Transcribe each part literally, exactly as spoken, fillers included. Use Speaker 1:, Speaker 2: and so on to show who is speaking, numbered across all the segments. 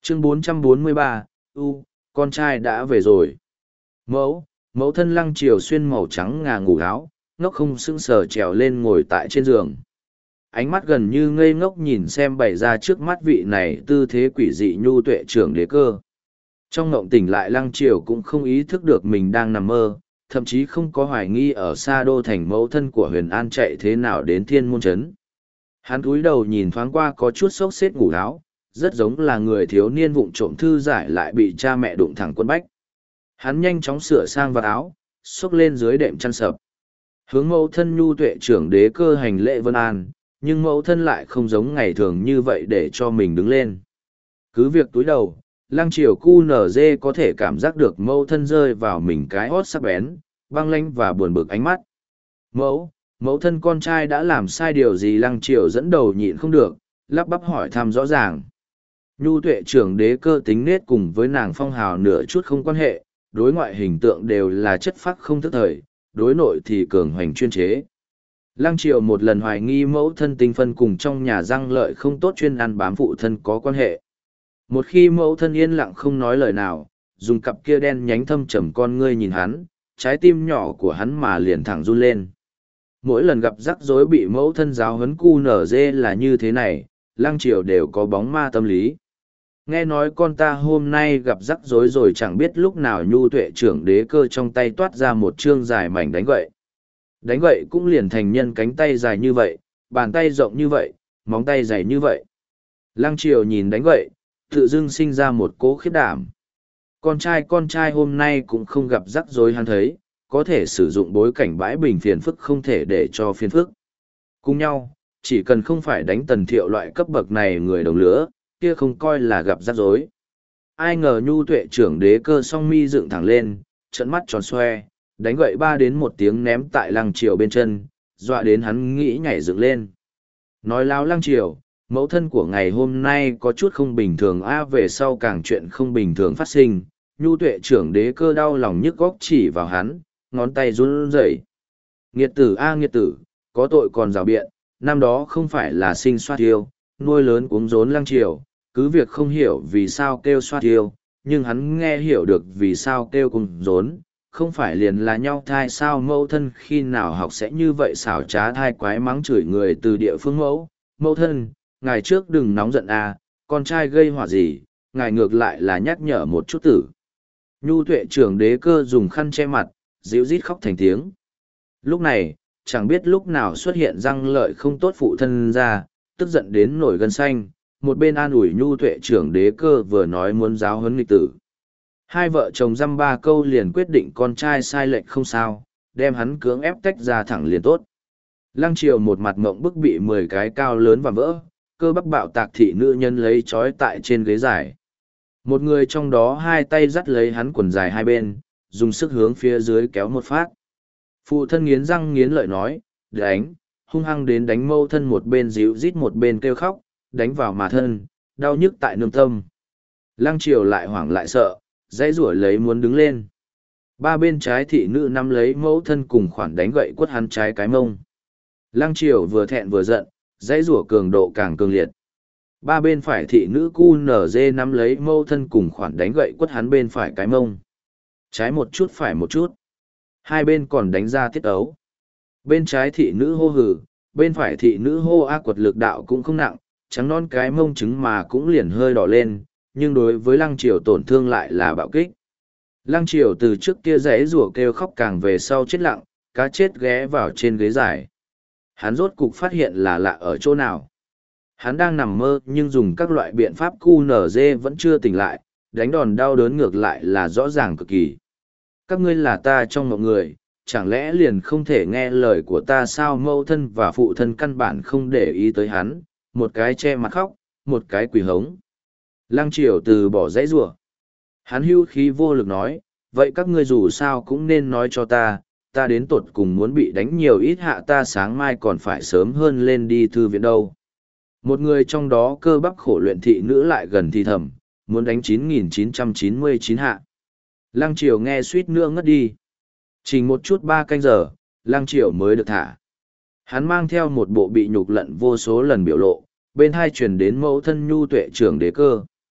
Speaker 1: Chương bốn trăm bốn mươi ba, U, con trai đã về rồi. Mẫu, mẫu thân Lăng Triều xuyên màu trắng ngà ngủ áo, ngốc không sững sờ trèo lên ngồi tại trên giường. Ánh mắt gần như ngây ngốc nhìn xem bày ra trước mắt vị này tư thế quỷ dị nhu tuệ trưởng đế cơ. Trong ngộng tỉnh lại Lăng Triều cũng không ý thức được mình đang nằm mơ, thậm chí không có hoài nghi ở xa đô thành mẫu thân của Huyền An chạy thế nào đến thiên môn chấn. Hắn cúi đầu nhìn thoáng qua có chút xốc xếp ngủ áo, rất giống là người thiếu niên vụng trộm thư giải lại bị cha mẹ đụng thẳng quân bách. Hắn nhanh chóng sửa sang vạt áo, xốc lên dưới đệm chăn sập. Hướng mẫu thân nhu tuệ trưởng đế cơ hành lễ vân an, nhưng mẫu thân lại không giống ngày thường như vậy để cho mình đứng lên. Cứ việc túi đầu, Lăng Triều cu nở dê có thể cảm giác được mẫu thân rơi vào mình cái hót sắc bén, băng lanh và buồn bực ánh mắt. Mẫu, mẫu thân con trai đã làm sai điều gì? Lăng Triều dẫn đầu nhịn không được, lắp bắp hỏi thăm rõ ràng. Nhu tuệ trưởng đế cơ tính nết cùng với nàng phong hào nửa chút không quan hệ, đối ngoại hình tượng đều là chất phác không thức thời, đối nội thì cường hoành chuyên chế. Lăng Triều một lần hoài nghi mẫu thân tinh phân cùng trong nhà răng lợi không tốt chuyên ăn bám phụ thân có quan hệ. Một khi mẫu thân yên lặng không nói lời nào, dùng cặp kia đen nhánh thâm trầm con ngươi nhìn hắn, trái tim nhỏ của hắn mà liền thẳng run lên. Mỗi lần gặp rắc rối bị mẫu thân giáo huấn cu nở dê là như thế này, Lăng Triều đều có bóng ma tâm lý. Nghe nói con ta hôm nay gặp rắc rối rồi chẳng biết lúc nào nhu tuệ trưởng đế cơ trong tay toát ra một chương dài mảnh đánh gậy. Đánh gậy cũng liền thành nhân cánh tay dài như vậy, bàn tay rộng như vậy, móng tay dày như vậy. Lăng Triều nhìn đánh gậy, tự dưng sinh ra một cỗ khiếp đảm. Con trai con trai hôm nay cũng không gặp rắc rối hắn thấy, có thể sử dụng bối cảnh bãi bình phiền phức không thể để cho phiền phức. Cùng nhau, chỉ cần không phải đánh Tần Thiệu loại cấp bậc này người đồng lứa, kia không coi là gặp rắc rối. Ai ngờ nhu tuệ trưởng đế cơ song mi dựng thẳng lên, trận mắt tròn xoe, đánh gậy ba đến một tiếng ném tại Lăng Triều bên chân, dọa đến hắn nghĩ nhảy dựng lên. Nói láo Lăng Triều, mẫu thân của ngày hôm nay có chút không bình thường a về sau càng chuyện không bình thường phát sinh, nhu tuệ trưởng đế cơ đau lòng nhức góc chỉ vào hắn, ngón tay run rẩy. Nghiệt tử a nghiệt tử, có tội còn rào biện, năm đó không phải là sinh xoát tiêu, nuôi lớn cuống rốn Lăng Triều, cứ việc không hiểu vì sao kêu xoát tiêu, nhưng hắn nghe hiểu được vì sao kêu cuống rốn, không phải liền là nhau thai sao? Mẫu thân khi nào học sẽ như vậy xảo trá thai quái mắng chửi người từ địa phương mẫu. Mẫu thân, ngài trước đừng nóng giận à, con trai gây họa gì, ngài ngược lại là nhắc nhở một chút tử. Nhu tuệ trưởng đế cơ dùng khăn che mặt, dịu rít khóc thành tiếng. Lúc này, chẳng biết lúc nào xuất hiện răng lợi không tốt phụ thân ra, tức giận đến nổi gân xanh, một bên an ủi nhu tuệ trưởng đế cơ vừa nói muốn giáo huấn nghịch tử. Hai vợ chồng dăm ba câu liền quyết định con trai sai lệch không sao, đem hắn cưỡng ép tách ra thẳng liền tốt. Lăng Triều một mặt mộng bức bị mười cái cao lớn và vỡ, cơ bắp bạo tạc thị nữ nhân lấy trói tại trên ghế dài. Một người trong đó hai tay dắt lấy hắn quần dài hai bên, dùng sức hướng phía dưới kéo một phát. Phụ thân nghiến răng nghiến lợi nói, đánh, hung hăng đến đánh mâu thân một bên díu rít một bên kêu khóc, đánh vào mà thân, đau nhức tại nương tâm. Lăng Triều lại hoảng lại sợ, dãy rủa lấy muốn đứng lên. Ba bên trái thị nữ nắm lấy mẫu thân cùng khoản đánh gậy quất hắn trái cái mông. Lăng Triều vừa thẹn vừa giận, dãy rủa cường độ càng cường liệt. Ba bên phải thị nữ cu nở dê nắm lấy mẫu thân cùng khoản đánh gậy quất hắn bên phải cái mông. Trái một chút phải một chút. Hai bên còn đánh ra tiết ấu. Bên trái thị nữ hô hừ, bên phải thị nữ hô a quật lực đạo cũng không nặng, trắng non cái mông trứng mà cũng liền hơi đỏ lên, nhưng đối với Lăng Triều tổn thương lại là bạo kích. Lăng Triều từ trước kia rẽ rủa kêu khóc càng về sau chết lặng, cá chết ghé vào trên ghế dài. Hắn rốt cục phát hiện là lạ ở chỗ nào. Hắn đang nằm mơ nhưng dùng các loại biện pháp cu nở dê vẫn chưa tỉnh lại, đánh đòn đau đớn ngược lại là rõ ràng cực kỳ. Các ngươi là ta trong một người, chẳng lẽ liền không thể nghe lời của ta sao? Mẫu thân và phụ thân căn bản không để ý tới hắn, một cái che mặt khóc, một cái quỳ hống. Lăng Triều từ bỏ dãy rủa. Hắn hưu khí vô lực nói, vậy các ngươi dù sao cũng nên nói cho ta, ta đến tột cùng muốn bị đánh nhiều ít hạ, ta sáng mai còn phải sớm hơn lên đi thư viện đâu. Một người trong đó cơ bắp khổ luyện thị nữ lại gần thì thầm, muốn đánh chín nghìn chín trăm chín mươi chín hạ. Lăng Triều nghe suýt nữa ngất đi. Chỉ một chút ba canh giờ, Lăng Triều mới được thả. Hắn mang theo một bộ bị nhục lận vô số lần biểu lộ, bên hai truyền đến mẫu thân nhu tuệ trưởng đế cơ.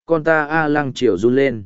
Speaker 1: con ta a Lăng Triều run lên.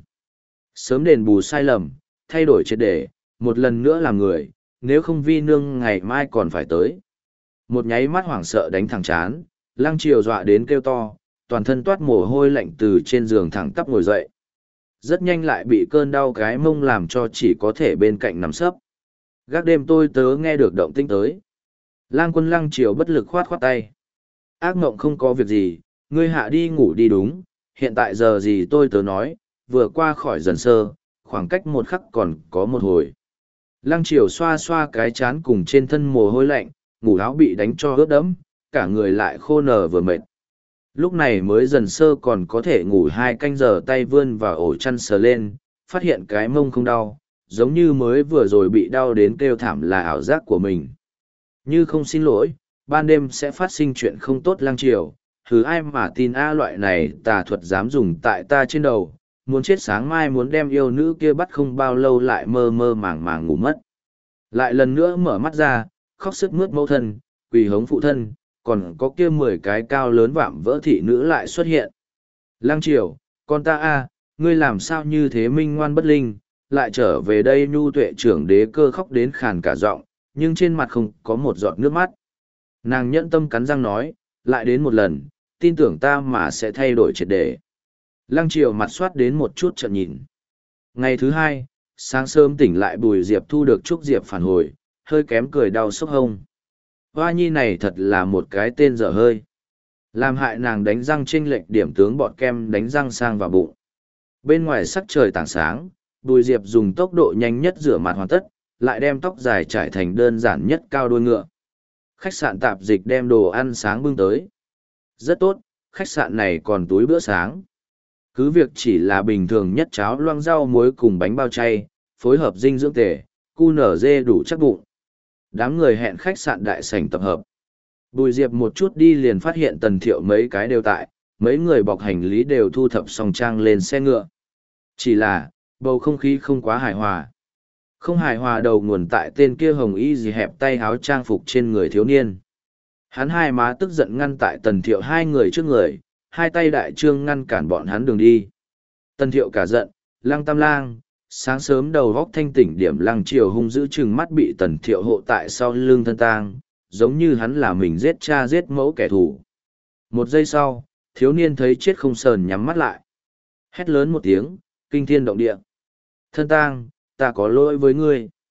Speaker 1: Sớm đền bù sai lầm, thay đổi triệt để, một lần nữa làm người, nếu không vi nương ngày mai còn phải tới. Một nháy mắt hoảng sợ đánh thẳng chán, Lăng Triều dọa đến kêu to, toàn thân toát mồ hôi lạnh từ trên giường thẳng tắp ngồi dậy. Rất nhanh lại bị cơn đau cái mông làm cho chỉ có thể bên cạnh nằm sấp. Gác đêm tôi tớ nghe được động tĩnh tới. Lang Quân Lăng Triều bất lực khoát khoát tay. Ác mộng không có việc gì, ngươi hạ đi ngủ đi đúng, hiện tại giờ gì tôi tớ nói, vừa qua khỏi dần sơ, khoảng cách một khắc còn có một hồi. Lăng Triều xoa xoa cái chán cùng trên thân mồ hôi lạnh, ngủ áo bị đánh cho ướt đẫm, cả người lại khô nở vừa mệt. Lúc này mới dần sơ còn có thể ngủ hai canh giờ, tay vươn vào ổ chăn sờ lên, phát hiện cái mông không đau, giống như mới vừa rồi bị đau đến kêu thảm là ảo giác của mình. Như không xin lỗi, ban đêm sẽ phát sinh chuyện không tốt. Lăng Triều, thứ ai mà tin a loại này tà thuật dám dùng tại ta trên đầu, muốn chết sáng mai muốn đem yêu nữ kia bắt không bao lâu lại mơ mơ màng màng ngủ mất. Lại lần nữa mở mắt ra, khóc sức mướt mẫu thân, quỳ hống phụ thân, còn có kia mười cái cao lớn vạm vỡ thị nữ lại xuất hiện. Lăng Triều, con ta a, ngươi làm sao như thế minh ngoan bất linh, lại trở về đây. Nhu Tuệ trưởng đế cơ khóc đến khàn cả giọng, nhưng trên mặt không có một giọt nước mắt. Nàng nhẫn tâm cắn răng nói, lại đến một lần, tin tưởng ta mà sẽ thay đổi triệt để. Lăng Triều mặt soát đến một chút trận nhìn. Ngày thứ hai, sáng sớm tỉnh lại Bùi Diệp thu được Trúc Diệp phản hồi, hơi kém cười đau sốc hông. Hoa nhi này thật là một cái tên dở hơi. Làm hại nàng đánh răng chênh lệch điểm tướng bọt kem đánh răng sang vào bụng. Bên ngoài sắc trời tảng sáng, Bùi Diệp dùng tốc độ nhanh nhất rửa mặt hoàn tất, lại đem tóc dài trải thành đơn giản nhất cao đuôi ngựa. Khách sạn tạp dịch đem đồ ăn sáng bưng tới. Rất tốt, khách sạn này còn túi bữa sáng. Cứ việc chỉ là bình thường nhất cháo loang rau muối cùng bánh bao chay, phối hợp dinh dưỡng tề, cu nở dê đủ chắc bụng. Đám người hẹn khách sạn đại sảnh tập hợp. Bùi Diệp một chút đi liền phát hiện Tần Thiệu mấy cái đều tại, mấy người bọc hành lý đều thu thập xong trang lên xe ngựa. Chỉ là, bầu không khí không quá hài hòa. Không hài hòa đầu nguồn tại tên kia hồng y gì hẹp tay áo trang phục trên người thiếu niên. Hắn hai má tức giận ngăn tại Tần Thiệu hai người trước người, hai tay đại trương ngăn cản bọn hắn đường đi. Tần Thiệu cả giận, Lăng Tam Lang, sáng sớm đầu góc thanh tỉnh điểm. Lăng Triều hung dữ chừng mắt bị Tần Thiệu hộ tại sau lưng thân tang, giống như hắn là mình giết cha giết mẫu kẻ thù. Một giây sau, thiếu niên thấy chết không sờn nhắm mắt lại. Hét lớn một tiếng, kinh thiên động địa. Thân tang, ta có lỗi với ngươi.